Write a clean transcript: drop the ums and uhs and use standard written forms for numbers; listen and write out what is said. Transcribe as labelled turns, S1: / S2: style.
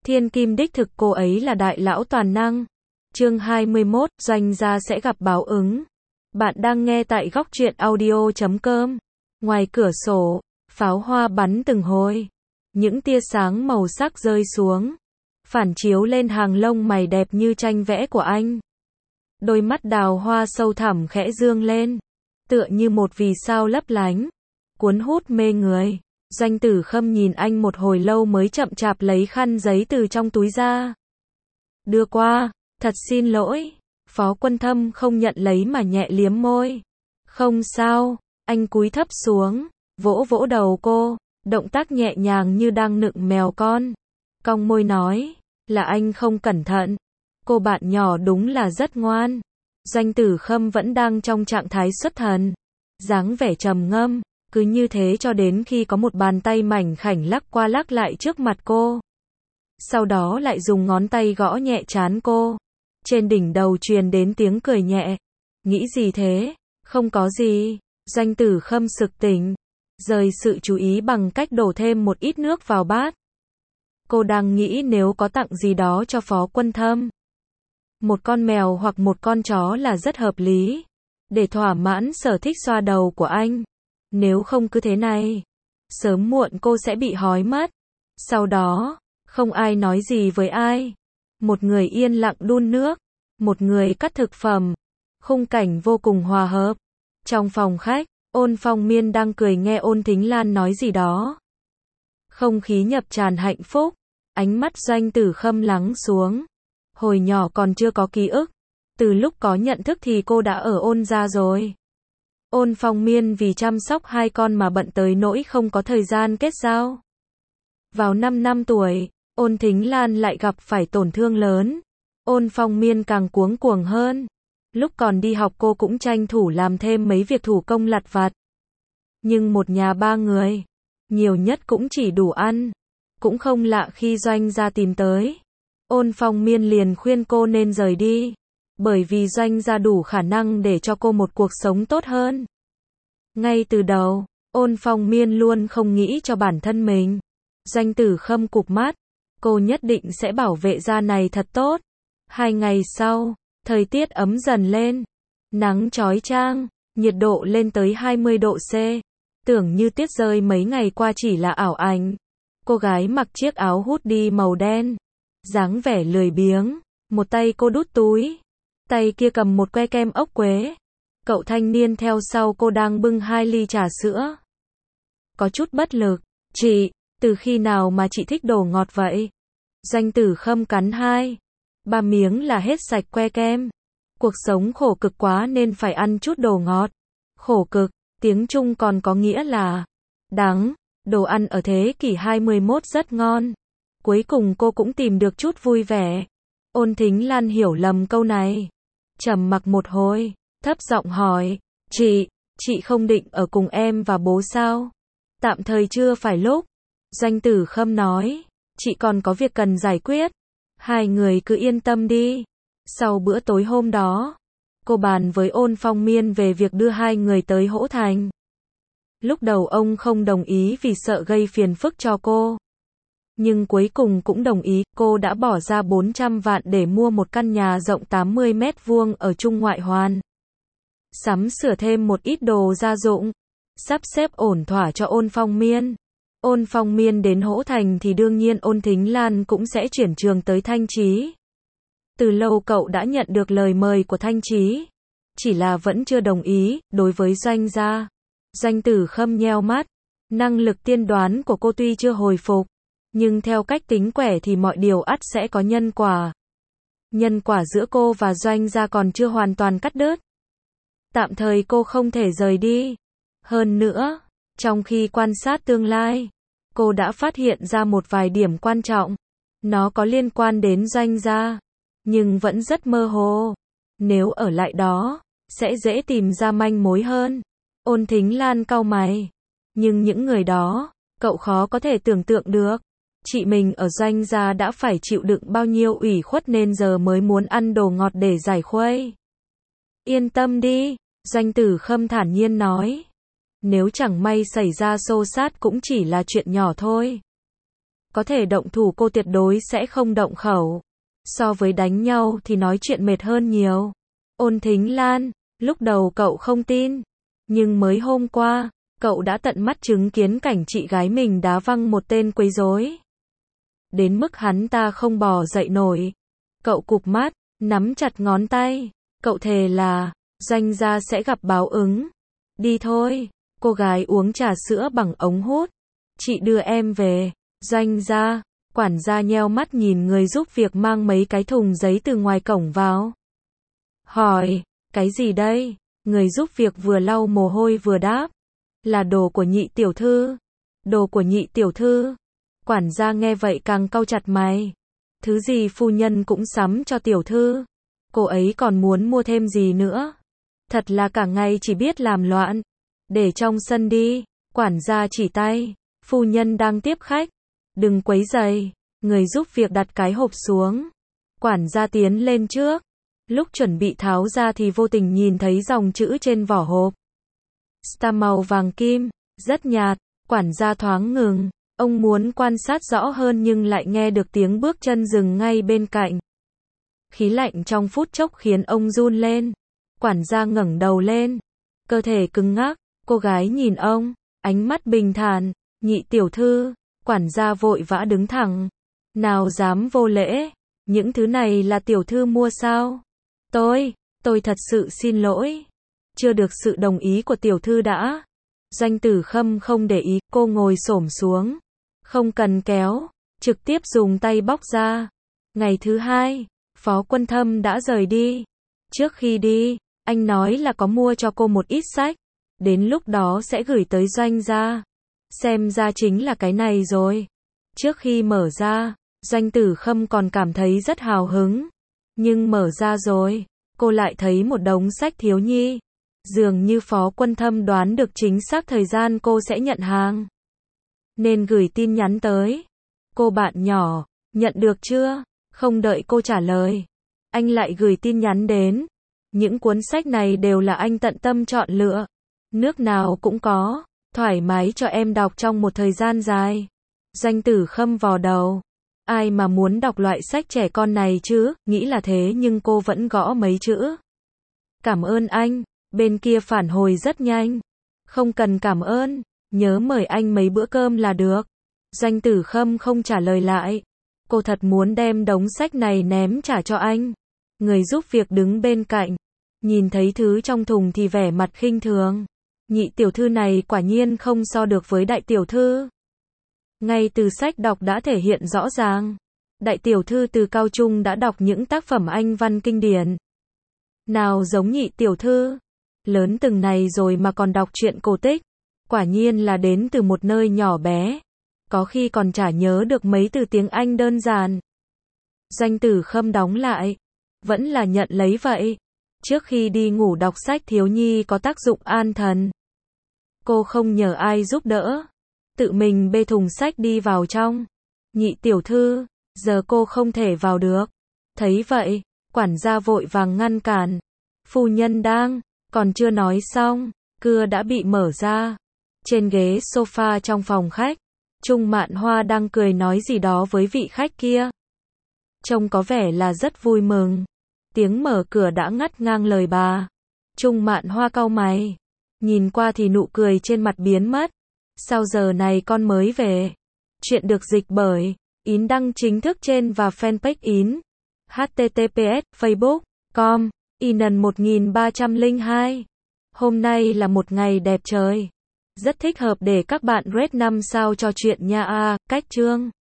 S1: Thiên kim đích thực, cô ấy là đại lão toàn năng. Chương 21, Doanh gia sẽ gặp báo ứng. Bạn đang nghe tại góc truyện audio.com. Ngoài cửa sổ, pháo hoa bắn từng hồi. Những tia sáng màu sắc rơi xuống, phản chiếu lên hàng lông mày đẹp như tranh vẽ của anh. Đôi mắt đào hoa sâu thẳm khẽ dương lên, tựa như một vì sao lấp lánh, cuốn hút mê người. Doanh Tử Khâm nhìn anh một hồi lâu mới chậm chạp lấy khăn giấy từ trong túi ra. Đưa qua, thật xin lỗi. Phó Quân Thâm không nhận lấy mà nhẹ liếm môi. Không sao, anh cúi thấp xuống, vỗ vỗ đầu cô, động tác nhẹ nhàng như đang nựng mèo con. Cong môi nói, là anh không cẩn thận. Cô bạn nhỏ đúng là rất ngoan. Doanh Tử Khâm vẫn đang trong trạng thái xuất thần, dáng vẻ trầm ngâm. Cứ như thế cho đến khi có một bàn tay mảnh khảnh lắc qua lắc lại trước mặt cô. Sau đó lại dùng ngón tay gõ nhẹ trán cô. Trên đỉnh đầu truyền đến tiếng cười nhẹ. Nghĩ gì thế? Không có gì. Doanh Tử Khâm sực tỉnh, rời sự chú ý bằng cách đổ thêm một ít nước vào bát. Cô đang nghĩ nếu có tặng gì đó cho Phó Quân Thâm. Một con mèo hoặc một con chó là rất hợp lý, để thỏa mãn sở thích xoa đầu của anh. Nếu không cứ thế này, sớm muộn cô sẽ bị hói mất. Sau đó, không ai nói gì với ai. Một người yên lặng đun nước, một người cắt thực phẩm. Khung cảnh vô cùng hòa hợp. Trong phòng khách, Ôn Phong Miên đang cười nghe Ôn Thính Lan nói gì đó. Không khí nhập tràn hạnh phúc. Ánh mắt Doanh Tử Khâm lắng xuống. Hồi nhỏ còn chưa có ký ức, từ lúc có nhận thức thì cô đã ở Ôn gia rồi. Ôn Phong Miên vì chăm sóc hai con mà bận tới nỗi không có thời gian kết giao. Vào 5 năm tuổi, Ôn Thính Lan lại gặp phải tổn thương lớn. Ôn Phong Miên càng cuống cuồng hơn. Lúc còn đi học cô cũng tranh thủ làm thêm mấy việc thủ công lặt vặt. Nhưng một nhà ba người, nhiều nhất cũng chỉ đủ ăn. Cũng không lạ khi Doanh gia tìm tới. Ôn Phong Miên liền khuyên cô nên rời đi. Bởi vì Doanh gia đủ khả năng để cho cô một cuộc sống tốt hơn. Ngay từ đầu, Ôn Phong Miên luôn không nghĩ cho bản thân mình. Doanh Tử Khâm cụp mắt. Cô nhất định sẽ bảo vệ gia này thật tốt. 2 ngày sau, thời tiết ấm dần lên. Nắng chói chang, nhiệt độ lên tới 20 độ C. Tưởng như tuyết rơi mấy ngày qua chỉ là ảo ảnh. Cô gái mặc chiếc áo hoodie màu đen, dáng vẻ lười biếng. Một tay cô đút túi, tay kia cầm một que kem ốc quế. Cậu thanh niên theo sau cô đang bưng 2 ly trà sữa. Có chút bất lực. Chị, từ khi nào mà chị thích đồ ngọt vậy? Doanh Tử Khâm cắn 2-3 miếng là hết sạch que kem. Cuộc sống khổ cực quá nên phải ăn chút đồ ngọt. Khổ cực, tiếng Trung còn có nghĩa là đắng. Đồ ăn ở thế kỷ 21 rất ngon. Cuối cùng cô cũng tìm được chút vui vẻ. Ôn Thính Lan hiểu lầm câu này. Trầm mặc một hồi, thấp giọng hỏi, chị không định ở cùng em và bố sao? Tạm thời chưa phải lúc. Doanh Tử Khâm nói, chị còn có việc cần giải quyết. Hai người cứ yên tâm đi. Sau bữa tối hôm đó, cô bàn với Ôn Phong Miên về việc đưa hai người tới Hỗ Thành. Lúc đầu ông không đồng ý vì sợ gây phiền phức cho cô. Nhưng cuối cùng cũng đồng ý. Cô đã bỏ ra 400 vạn để mua một căn nhà rộng 80 mét vuông ở Trung Ngoại Hoàn. Sắm sửa thêm một ít đồ gia dụng, sắp xếp ổn thỏa cho Ôn Phong Miên. Ôn Phong Miên đến Hỗ Thành thì đương nhiên Ôn Thính Lan cũng sẽ chuyển trường tới Thanh Chí. Từ lâu cậu đã nhận được lời mời của Thanh Chí, chỉ là vẫn chưa đồng ý. Đối với Doanh gia, Doanh Tử Khâm nheo mắt. Năng lực tiên đoán của cô tuy chưa hồi phục, nhưng theo cách tính quẻ thì mọi điều ắt sẽ có nhân quả. Nhân quả giữa cô và Doanh gia còn chưa hoàn toàn cắt đứt. Tạm thời cô không thể rời đi. Hơn nữa, trong khi quan sát tương lai, cô đã phát hiện ra một vài điểm quan trọng. Nó có liên quan đến Doanh gia, nhưng vẫn rất mơ hồ. Nếu ở lại đó, sẽ dễ tìm ra manh mối hơn. Ôn Thính Lan cau mày. Nhưng những người đó, cậu khó có thể tưởng tượng được. Chị mình ở Doanh gia đã phải chịu đựng bao nhiêu ủy khuất nên giờ mới muốn ăn đồ ngọt để giải khuây. Yên tâm đi, Doanh Tử Khâm thản nhiên nói. Nếu chẳng may xảy ra xô xát cũng chỉ là chuyện nhỏ thôi. có thể động thủ cô tuyệt đối sẽ không động khẩu. So với đánh nhau thì nói chuyện mệt hơn nhiều. Ôn Thính Lan, lúc đầu cậu không tin, nhưng mới hôm qua, cậu đã tận mắt chứng kiến cảnh chị gái mình đá văng một tên quấy rối. Đến mức hắn ta không bò dậy nổi. Cậu cụp mắt, nắm chặt ngón tay, cậu thề là, Doanh gia sẽ gặp báo ứng. Đi thôi, cô gái uống trà sữa bằng ống hút. Chị đưa em về. Doanh gia, quản gia nheo mắt nhìn người giúp việc mang mấy cái thùng giấy từ ngoài cổng vào. Hỏi, cái gì đây? Người giúp việc vừa lau mồ hôi vừa đáp. Là đồ của nhị tiểu thư. Đồ của nhị tiểu thư. Quản gia nghe vậy càng cau chặt mày. Thứ gì phu nhân cũng sắm cho tiểu thư. Cô ấy còn muốn mua thêm gì nữa? Thật là cả ngày chỉ biết làm loạn. Để trong sân đi. Quản gia chỉ tay. Phu nhân đang tiếp khách. Đừng quấy rầy. Người giúp việc đặt cái hộp xuống. Quản gia tiến lên trước. Lúc chuẩn bị tháo ra thì vô tình nhìn thấy dòng chữ trên vỏ hộp. Star màu vàng kim, rất nhạt. Quản gia thoáng ngừng. Ông muốn quan sát rõ hơn nhưng lại nghe được tiếng bước chân dừng ngay bên cạnh. Khí lạnh trong phút chốc khiến ông run lên. Quản gia ngẩng đầu lên. Cơ thể cứng ngắc. Cô gái nhìn ông. Ánh mắt bình thản. Nhị tiểu thư. Quản gia vội vã đứng thẳng. Nào dám vô lễ. Những thứ này là tiểu thư mua sao? Tôi thật sự xin lỗi. Chưa được sự đồng ý của tiểu thư đã. Doanh Tử Khâm không để ý, cô ngồi xổm xuống. Không cần kéo, trực tiếp dùng tay bóc ra. Ngày thứ hai, Phó Quân Thâm đã rời đi. Trước khi đi, anh nói là có mua cho cô một ít sách. Đến lúc đó sẽ gửi tới Doanh gia. Xem ra chính là cái này rồi. Trước khi mở ra, Doanh Tử Khâm còn cảm thấy rất hào hứng. Nhưng mở ra rồi, cô lại thấy một đống sách thiếu nhi. Dường như Phó Quân Thâm đoán được chính xác thời gian cô sẽ nhận hàng. Nên gửi tin nhắn tới. Cô bạn nhỏ, nhận được chưa? Không đợi cô trả lời. Anh lại gửi tin nhắn đến. Những cuốn sách này đều là anh tận tâm chọn lựa. Nước nào cũng có. Thoải mái cho em đọc trong một thời gian dài. Doanh Tử Khâm vò đầu. Ai mà muốn đọc loại sách trẻ con này chứ, nghĩ là thế nhưng cô vẫn gõ mấy chữ. Cảm ơn anh, bên kia phản hồi rất nhanh. Không cần cảm ơn, nhớ mời anh mấy bữa cơm là được. Doanh Tử Khâm không trả lời lại. Cô thật muốn đem đống sách này ném trả cho anh. Người giúp việc đứng bên cạnh. Nhìn thấy thứ trong thùng thì vẻ mặt khinh thường. Nhị tiểu thư này quả nhiên không so được với đại tiểu thư. Ngay từ sách đọc đã thể hiện rõ ràng. Đại tiểu thư từ cao trung đã đọc những tác phẩm Anh văn kinh điển. Nào giống nhị tiểu thư. Lớn từng này rồi mà còn đọc truyện cổ tích. Quả nhiên là đến từ một nơi nhỏ bé. Có khi còn chả nhớ được mấy từ tiếng Anh đơn giản. Doanh Tử Khâm đóng lại. Vẫn là nhận lấy vậy. Trước khi đi ngủ đọc sách thiếu nhi có tác dụng an thần. Cô không nhờ ai giúp đỡ. Tự mình bê thùng sách đi vào trong. Nhị tiểu thư, giờ cô không thể vào được. Thấy vậy, quản gia vội vàng ngăn cản. Phu nhân đang, còn chưa nói xong, cửa đã bị mở ra. Trên ghế sofa trong phòng khách, Trung Mạn Hoa đang cười nói gì đó với vị khách kia. Trông có vẻ là rất vui mừng. Tiếng mở cửa đã ngắt ngang lời bà. Trung Mạn Hoa cau mày. Nhìn qua thì nụ cười trên mặt biến mất. Sao giờ này con mới về? Chuyện được dịch bởi Yến đăng chính thức trên và fanpage Yến. https://facebook.com IN 1302. Hôm nay là một ngày đẹp trời. Rất thích hợp để các bạn rate 5 sao cho chuyện nha. Cách chương